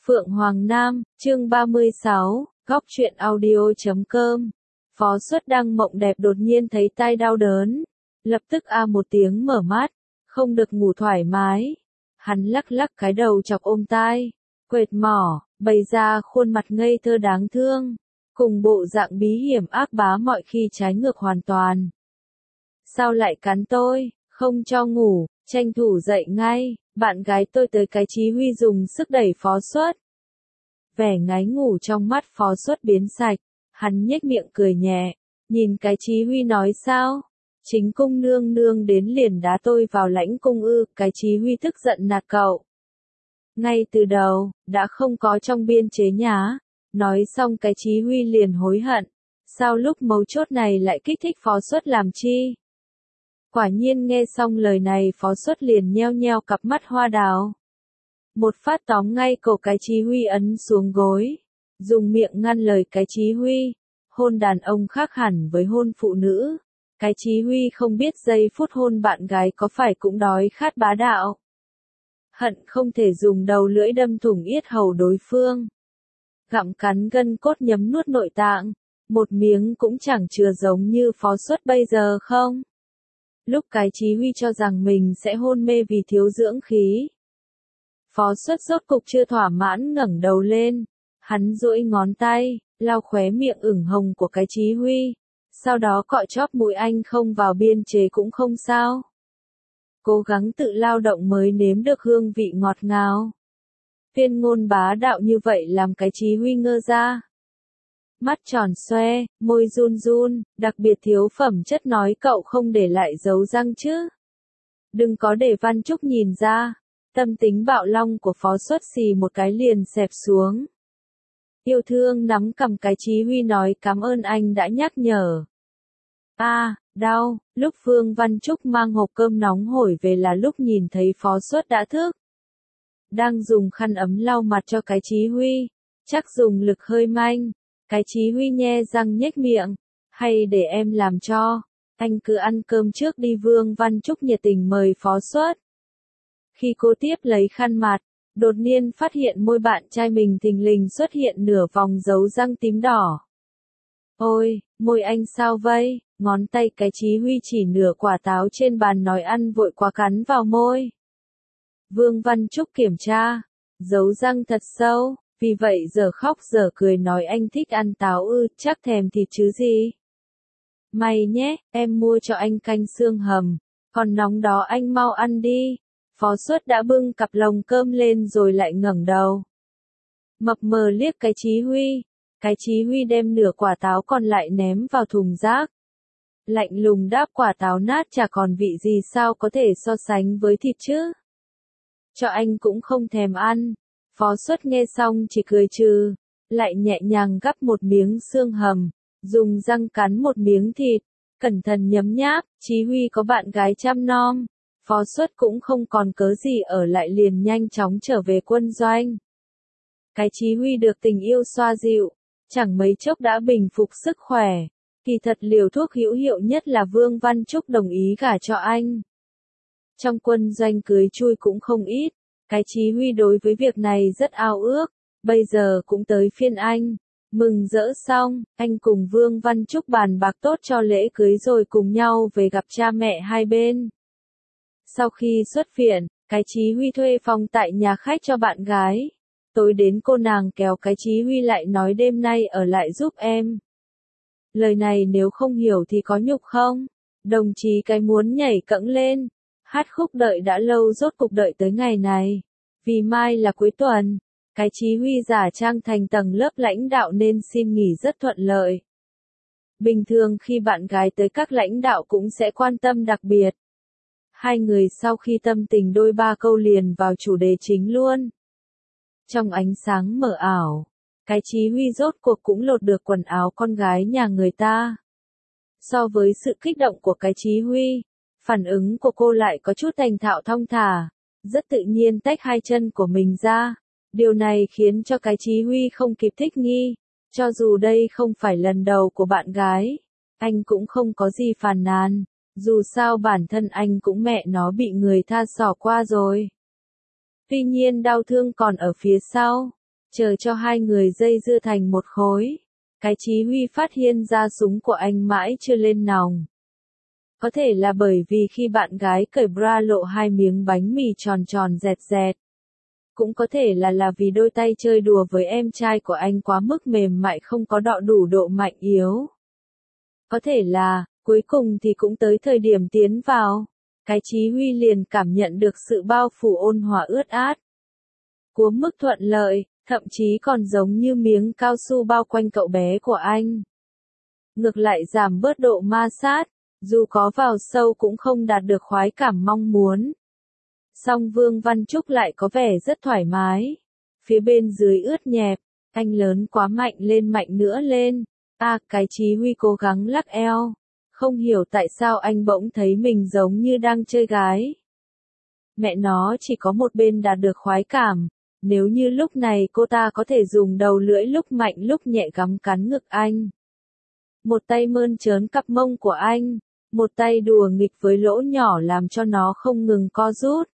Phượng Hoàng Nam, chương 36, góc truyện audio.com. Phó Xuất đang mộng đẹp đột nhiên thấy tai đau đớn. Lập tức một tiếng mở mắt, không được ngủ thoải mái. Hắn lắc lắc cái đầu chọc ôm tai, quệt mỏ, bày ra khuôn mặt ngây thơ đáng thương, cùng bộ dạng bí hiểm ác bá mọi khi trái ngược hoàn toàn. Sao lại cắn tôi, không cho ngủ, tranh thủ dậy ngay, bạn gái tôi tới. Cái Chí Huy dùng sức đẩy Phó Xuất. Vẻ ngái ngủ trong mắt Phó Xuất biến sạch, hắn nhếch miệng cười nhẹ, nhìn cái Chí Huy nói sao? Chính cung nương nương đến liền đá tôi vào lãnh cung ư? Cái Chí Huy tức giận nạt cậu. Ngay từ đầu, đã không có trong biên chế nhá. Nói xong cái Chí Huy liền hối hận. Sao lúc mấu chốt này lại kích thích Phó Xuất làm chi? Quả nhiên nghe xong lời này Phó Xuất liền nheo nheo cặp mắt hoa đào. Một phát tóm ngay cổ cái Chí Huy ấn xuống gối. Dùng miệng ngăn lời cái Chí Huy. Hôn đàn ông khác hẳn với hôn phụ nữ. Cái Chí Huy không biết giây phút hôn bạn gái có phải cũng đói khát bá đạo. Hận không thể dùng đầu lưỡi đâm thủng yết hầu đối phương. Gặm cắn gân cốt nhấm nuốt nội tạng. Một miếng cũng chẳng chừa giống như Phó Xuất bây giờ không? Lúc cái Chí Huy cho rằng mình sẽ hôn mê vì thiếu dưỡng khí. Phó Xuất rốt cục chưa thỏa mãn ngẩng đầu lên. Hắn duỗi ngón tay, lau khóe miệng ửng hồng của cái Chí Huy. Sau đó cọ chóp mũi anh không vào biên chế cũng không sao. Cố gắng tự lao động mới nếm được hương vị ngọt ngào. Tuyên ngôn bá đạo như vậy làm cái Chí Huy ngơ ra. Mắt tròn xoe, môi run run, đặc biệt thiếu phẩm chất nói cậu không để lại dấu răng chứ. Đừng có để Văn Trúc nhìn ra. Tâm tính bạo long của Phó Xuất xì một cái liền xẹp xuống. Yêu thương nắm cầm cái Chí Huy nói cảm ơn anh đã nhắc nhở. Đau, lúc Phương Văn Trúc mang hộp cơm nóng hổi về là lúc nhìn thấy Phó Xuất đã thức. Đang dùng khăn ấm lau mặt cho cái Chí Huy, chắc dùng lực hơi manh. Cái Chí Huy nhe răng nhếch miệng, hay để em làm cho, anh cứ ăn cơm trước đi. Vương Văn Trúc nhiệt tình mời Phó Xuất. Khi cô tiếp lấy khăn mặt, đột nhiên phát hiện môi bạn trai mình thình lình xuất hiện nửa vòng dấu răng tím đỏ. Ôi, môi anh sao vậy? Ngón tay cái Chí Huy chỉ nửa quả táo trên bàn nói ăn vội quá cắn vào môi. Vương Văn Trúc kiểm tra, dấu răng thật sâu, vì vậy giờ khóc giờ cười nói anh thích ăn táo ư, chắc thèm thịt chứ gì. May nhé, em mua cho anh canh xương hầm, còn nóng đó anh mau ăn đi. Phó Xuất đã bưng cặp lồng cơm lên rồi lại ngẩng đầu. Mập mờ liếc cái Chí Huy. Cái Chí Huy đem nửa quả táo còn lại ném vào thùng rác. Lạnh lùng đáp quả táo nát chả còn vị gì sao có thể so sánh với thịt chứ. Cho anh cũng không thèm ăn. Phó Xuất nghe xong chỉ cười trừ. Lại nhẹ nhàng gắp một miếng xương hầm. Dùng răng cắn một miếng thịt. Cẩn thận nhấm nháp. Chí Huy có bạn gái chăm nom. Phó Xuất cũng không còn cớ gì ở lại liền nhanh chóng trở về quân doanh. Cái Chí Huy được tình yêu xoa dịu, chẳng mấy chốc đã bình phục sức khỏe. Kỳ thật liều thuốc hữu hiệu nhất là Vương Văn Trúc đồng ý gả cho anh. Trong quân doanh cưới chui cũng không ít, cái Chí Huy đối với việc này rất ao ước, bây giờ cũng tới phiên anh. Mừng rỡ xong, anh cùng Vương Văn Trúc bàn bạc tốt cho lễ cưới rồi cùng nhau về gặp cha mẹ hai bên. Sau khi xuất viện, cái Chí Huy thuê phòng tại nhà khách cho bạn gái. Tối đến cô nàng kéo cái Chí Huy lại nói đêm nay ở lại giúp em. Lời này nếu không hiểu thì có nhục không? Đồng chí cái muốn nhảy cẫng lên. Hát khúc đợi đã lâu rốt cục đợi tới ngày này. Vì mai là cuối tuần, cái Chí Huy giả trang thành tầng lớp lãnh đạo nên xin nghỉ rất thuận lợi. Bình thường khi bạn gái tới các lãnh đạo cũng sẽ quan tâm đặc biệt. Hai người sau khi tâm tình đôi ba câu liền vào chủ đề chính luôn. Trong ánh sáng mờ ảo, cái Chí Huy rốt cuộc cũng lột được quần áo con gái nhà người ta. So với sự kích động của cái Chí Huy, phản ứng của cô lại có chút thành thạo thong thả, rất tự nhiên tách hai chân của mình ra. Điều này khiến cho cái Chí Huy không kịp thích nghi, cho dù đây không phải lần đầu của bạn gái, anh cũng không có gì phàn nàn, dù sao bản thân anh cũng mẹ nó bị người ta xỏ qua rồi. Tuy nhiên đau thương còn ở phía sau. chờ cho hai người dây dưa thành một khối. Cái Chí Huy phát hiện ra súng của anh mãi chưa lên nòng. Có thể là bởi vì khi bạn gái cởi bra lộ hai miếng bánh mì tròn tròn dẹt dẹt. Cũng có thể là vì đôi tay chơi đùa với em trai của anh quá mức mềm mại không có đọ đủ độ mạnh yếu. Có thể là, cuối cùng thì cũng tới thời điểm tiến vào. Cái Chí Huy liền cảm nhận được sự bao phủ ôn hòa ướt át. Của mức thuận lợi, thậm chí còn giống như miếng cao su bao quanh cậu bé của anh. Ngược lại giảm bớt độ ma sát, dù có vào sâu cũng không đạt được khoái cảm mong muốn. Song Vương Văn Trúc lại có vẻ rất thoải mái. Phía bên dưới ướt nhẹp, anh lớn quá mạnh nữa lên. Cái Chí Huy cố gắng lắc eo. Không hiểu tại sao anh bỗng thấy mình giống như đang chơi gái. Mẹ nó chỉ có một bên đạt được khoái cảm. Nếu như lúc này cô ta có thể dùng đầu lưỡi lúc mạnh lúc nhẹ gắm cắn ngực anh. Một tay mơn trớn cặp mông của anh. Một tay đùa nghịch với lỗ nhỏ làm cho nó không ngừng co rút.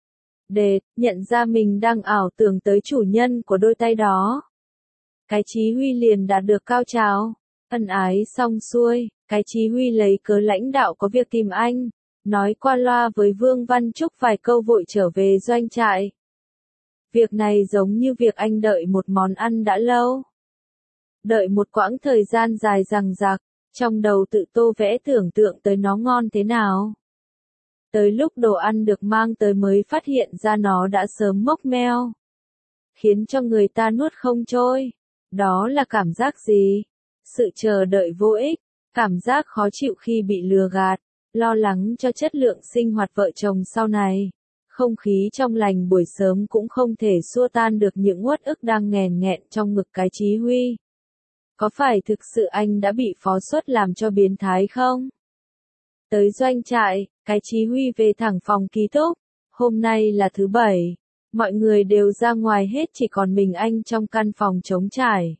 Nhận ra mình đang ảo tưởng tới chủ nhân của đôi tay đó. Cái Chí Huy liền đạt được cao trào. Ân ái xong xuôi, cái Chí Huy lấy cớ lãnh đạo có việc tìm anh. Nói qua loa với Vương Văn Trúc vài câu vội trở về doanh trại. Việc này giống như việc anh đợi một món ăn đã lâu. Đợi một quãng thời gian dài dằng dặc, trong đầu tự tô vẽ tưởng tượng tới nó ngon thế nào. Tới lúc đồ ăn được mang tới mới phát hiện ra nó đã sớm mốc meo. Khiến cho người ta nuốt không trôi. Đó là cảm giác gì? Sự chờ đợi vô ích, cảm giác khó chịu khi bị lừa gạt, lo lắng cho chất lượng sinh hoạt vợ chồng sau này. Không khí trong lành buổi sớm cũng không thể xua tan được những uất ức đang nghèn nghẹn trong ngực cái Chí Huy. Có phải thực sự anh đã bị phó suất làm cho biến thái không? Tới doanh trại, cái Chí Huy về thẳng phòng ký túc. Hôm nay là thứ Bảy. Mọi người đều ra ngoài hết chỉ còn mình anh trong căn phòng trống trải.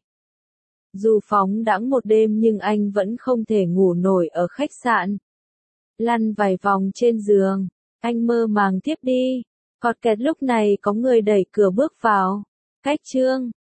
Dù phóng đãng một đêm nhưng anh vẫn không thể ngủ nổi ở khách sạn. Lăn vài vòng trên giường, anh mơ màng thiếp đi. Cọt kẹt lúc này có người đẩy cửa bước vào. Khách Trương,